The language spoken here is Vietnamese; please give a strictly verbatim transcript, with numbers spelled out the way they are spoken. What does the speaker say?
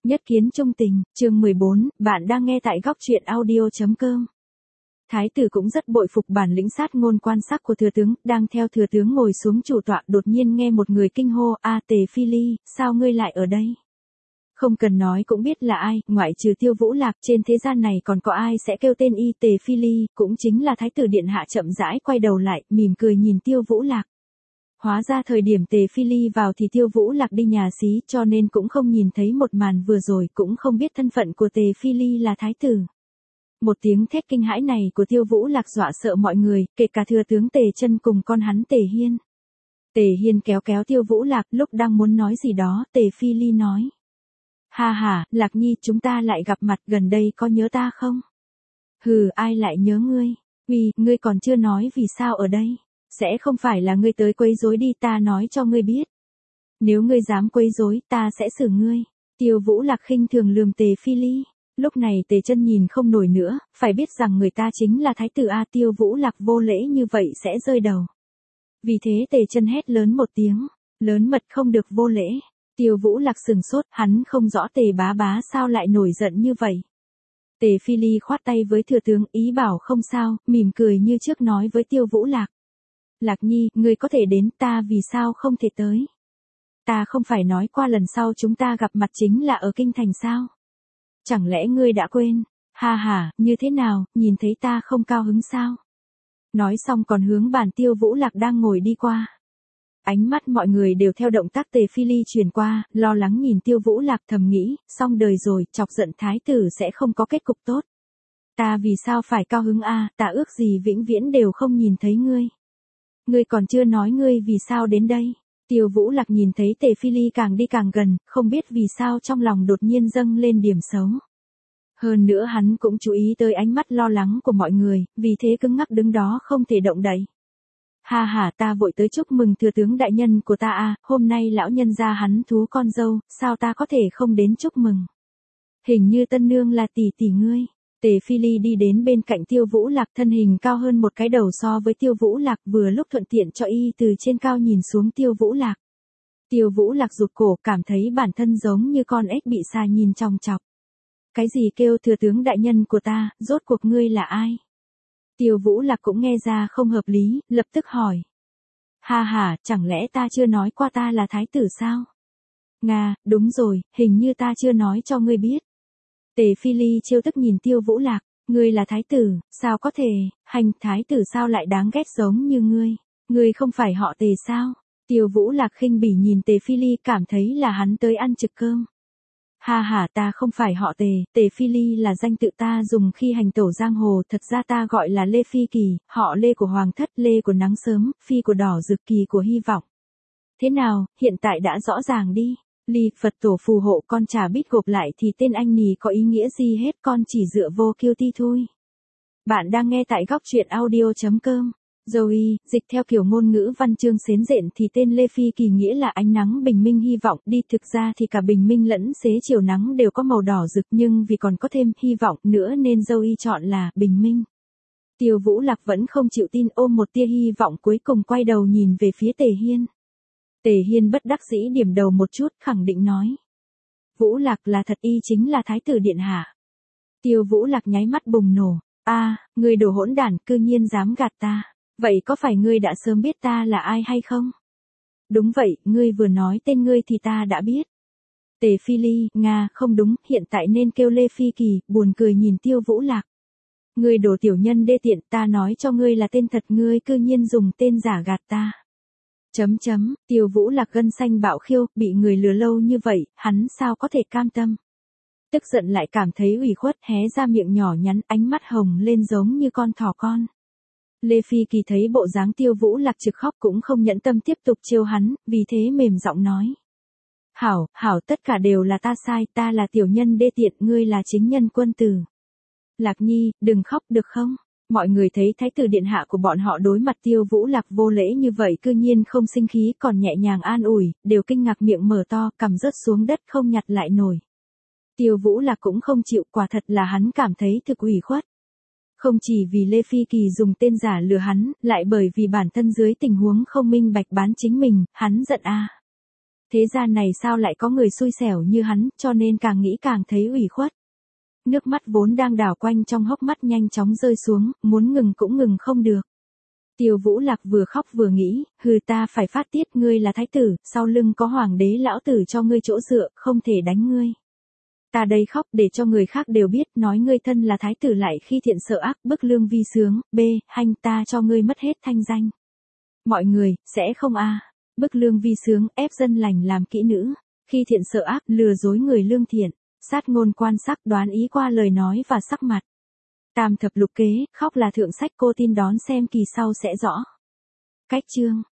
Nhất kiến trung tình, chương mười bốn, bạn đang nghe tại góc truyện audio.com. Thái tử cũng rất bội phục bản lĩnh sát ngôn quan sát của thừa tướng, đang theo thừa tướng ngồi xuống chủ tọa, đột nhiên nghe một người kinh hô, a Tề Phi Ly, sao ngươi lại ở đây? Không cần nói cũng biết là ai, ngoại trừ Tiêu Vũ Lạc, trên thế gian này còn có ai sẽ kêu tên y Tề Phi Ly, cũng chính là Thái tử điện hạ. Chậm rãi quay đầu lại, mỉm cười nhìn Tiêu Vũ Lạc. Hóa ra thời điểm Tề Phi Ly vào thì Tiêu Vũ Lạc đi nhà xí, cho nên cũng không nhìn thấy một màn vừa rồi, cũng không biết thân phận của Tề Phi Ly là thái tử. Một tiếng thét kinh hãi này của Tiêu Vũ Lạc dọa sợ mọi người, kể cả thừa tướng Tề Chân cùng con hắn Tề Hiên. Tề Hiên kéo kéo Tiêu Vũ Lạc, lúc đang muốn nói gì đó, Tề Phi Ly nói: "Ha ha, Lạc Nhi, chúng ta lại gặp mặt, gần đây có nhớ ta không?" "Hừ, ai lại nhớ ngươi? Uy, ngươi còn chưa nói vì sao ở đây? Sẽ không phải là ngươi tới quấy rối đi, ta nói cho ngươi biết. Nếu ngươi dám quấy rối, ta sẽ xử ngươi." Tiêu Vũ Lạc khinh thường lườm Tề Phi Ly. Lúc này Tề Chân nhìn không nổi nữa, phải biết rằng người ta chính là thái tử a, Tiêu Vũ Lạc vô lễ như vậy sẽ rơi đầu. Vì thế Tề Chân hét lớn một tiếng, lớn mật không được vô lễ. Tiêu Vũ Lạc sừng sốt, hắn không rõ Tề bá bá sao lại nổi giận như vậy. Tề Phi Ly khoát tay với thừa tướng, ý bảo không sao, mỉm cười như trước nói với Tiêu Vũ Lạc: "Lạc Nhi, ngươi có thể đến, ta vì sao không thể tới? Ta không phải nói qua lần sau chúng ta gặp mặt chính là ở kinh thành sao? Chẳng lẽ ngươi đã quên? Ha ha, như thế nào, nhìn thấy ta không cao hứng sao?" Nói xong còn hướng bàn Tiêu Vũ Lạc đang ngồi đi qua. Ánh mắt mọi người đều theo động tác Tề Phi Ly truyền qua, lo lắng nhìn Tiêu Vũ Lạc, thầm nghĩ, xong đời rồi, chọc giận thái tử sẽ không có kết cục tốt. Ta vì sao phải cao hứng a, ta ước gì vĩnh viễn đều không nhìn thấy ngươi. Ngươi còn chưa nói ngươi vì sao đến đây. Tiêu Vũ Lạc nhìn thấy Tề Phi Ly càng đi càng gần, không biết vì sao trong lòng đột nhiên dâng lên điểm xấu. Hơn nữa hắn cũng chú ý tới ánh mắt lo lắng của mọi người, vì thế cứng ngắc đứng đó không thể động đậy. Ha ha, ta vội tới chúc mừng thừa tướng đại nhân của ta a, hôm nay lão nhân gia hắn thú con dâu, sao ta có thể không đến chúc mừng. Hình như tân nương là tỷ tỷ ngươi. Tề Phi Ly đi đến bên cạnh Tiêu Vũ Lạc, thân hình cao hơn một cái đầu so với Tiêu Vũ Lạc, vừa lúc thuận tiện cho y từ trên cao nhìn xuống Tiêu Vũ Lạc. Tiêu Vũ Lạc rụt cổ, cảm thấy bản thân giống như con ếch bị xà nhìn chòng chọc. Cái gì kêu thừa tướng đại nhân của ta, rốt cuộc ngươi là ai? Tiêu Vũ Lạc cũng nghe ra không hợp lý, lập tức hỏi. Ha ha, chẳng lẽ ta chưa nói qua ta là thái tử sao? Nga, đúng rồi, hình như ta chưa nói cho ngươi biết. Tề Phi Ly trêu tức nhìn Tiêu Vũ Lạc, ngươi là thái tử, sao có thể, hành thái tử sao lại đáng ghét giống như ngươi, ngươi không phải họ Tề sao? Tiêu Vũ Lạc khinh bỉ nhìn Tề Phi Ly, cảm thấy là hắn tới ăn trực cơm. Ha ha, ta không phải họ Tề, Tề Phi Ly là danh tự ta dùng khi hành tẩu giang hồ, thật ra ta gọi là Lê Phi Kỳ, họ Lê của Hoàng thất, Lê của nắng sớm, Phi của đỏ rực, Kỳ của hy vọng. Thế nào, hiện tại đã rõ ràng đi. Ly, Phật tổ phù hộ, con chả biết gộp lại thì tên anh nì có ý nghĩa gì hết, con chỉ dựa vô kiêu ti thôi. Bạn đang nghe tại góc truyện audio.com. Zoe, dịch theo kiểu ngôn ngữ văn chương xến rện thì tên Lê Phi Kỳ nghĩa là ánh nắng bình minh hy vọng, đi thực ra thì cả bình minh lẫn xế chiều nắng đều có màu đỏ rực, nhưng vì còn có thêm hy vọng nữa nên Zoe chọn là bình minh. Tiêu Vũ Lạc vẫn không chịu tin, ôm một tia hy vọng, cuối cùng quay đầu nhìn về phía Tề Hiên. Tề Hiên bất đắc dĩ điểm đầu một chút, khẳng định nói. Vũ Lạc là thật, y chính là thái tử điện hạ. Tiêu Vũ Lạc nháy mắt bùng nổ. A, ngươi đồ hỗn đản, cư nhiên dám gạt ta. Vậy có phải ngươi đã sớm biết ta là ai hay không? Đúng vậy, ngươi vừa nói tên ngươi thì ta đã biết. Tề Phi Ly, Nga, không đúng, hiện tại nên kêu Lê Phi Kỳ, buồn cười nhìn Tiêu Vũ Lạc. Ngươi đồ tiểu nhân đê tiện, ta nói cho ngươi là tên thật, ngươi cư nhiên dùng tên giả gạt ta. Chấm chấm, Tiêu Vũ Lạc gân xanh bạo khiêu, bị người lừa lâu như vậy, hắn sao có thể cam tâm. Tức giận lại cảm thấy ủy khuất, hé ra miệng nhỏ nhắn, ánh mắt hồng lên giống như con thỏ con. Lê Phi Kỳ thấy bộ dáng Tiêu Vũ Lạc trực khóc cũng không nhẫn tâm tiếp tục trêu hắn, vì thế mềm giọng nói. Hảo, hảo, tất cả đều là ta sai, ta là tiểu nhân đê tiện, ngươi là chính nhân quân tử. Lạc Nhi, đừng khóc được không? Mọi người thấy thái tử điện hạ của bọn họ đối mặt Tiêu Vũ Lạc vô lễ như vậy cư nhiên không sinh khí còn nhẹ nhàng an ủi, đều kinh ngạc miệng mở to, cằm rớt xuống đất không nhặt lại nổi. Tiêu Vũ Lạc cũng không chịu, quả thật là hắn cảm thấy thực ủy khuất. Không chỉ vì Lê Phi Kỳ dùng tên giả lừa hắn, lại bởi vì bản thân dưới tình huống không minh bạch bán chính mình, hắn giận a. Thế gian này sao lại có người xui xẻo như hắn, cho nên càng nghĩ càng thấy ủy khuất. Nước mắt vốn đang đảo quanh trong hốc mắt nhanh chóng rơi xuống, muốn ngừng cũng ngừng không được. Tiêu Vũ Lạc vừa khóc vừa nghĩ, hừ ta phải phát tiết, ngươi là thái tử, sau lưng có hoàng đế lão tử cho ngươi chỗ dựa, không thể đánh ngươi. Ta đây khóc để cho người khác đều biết, nói ngươi thân là thái tử lại khi thiện sợ ác, bức lương vi sướng, b, hành ta cho ngươi mất hết thanh danh. Mọi người, sẽ không a bức lương vi sướng, ép dân lành làm kỹ nữ, khi thiện sợ ác, lừa dối người lương thiện, sát ngôn quan sắc, đoán ý qua lời nói và sắc mặt. Tam thập lục kế, khóc là thượng sách, cô tin đón xem kỳ sau sẽ rõ. Cách chương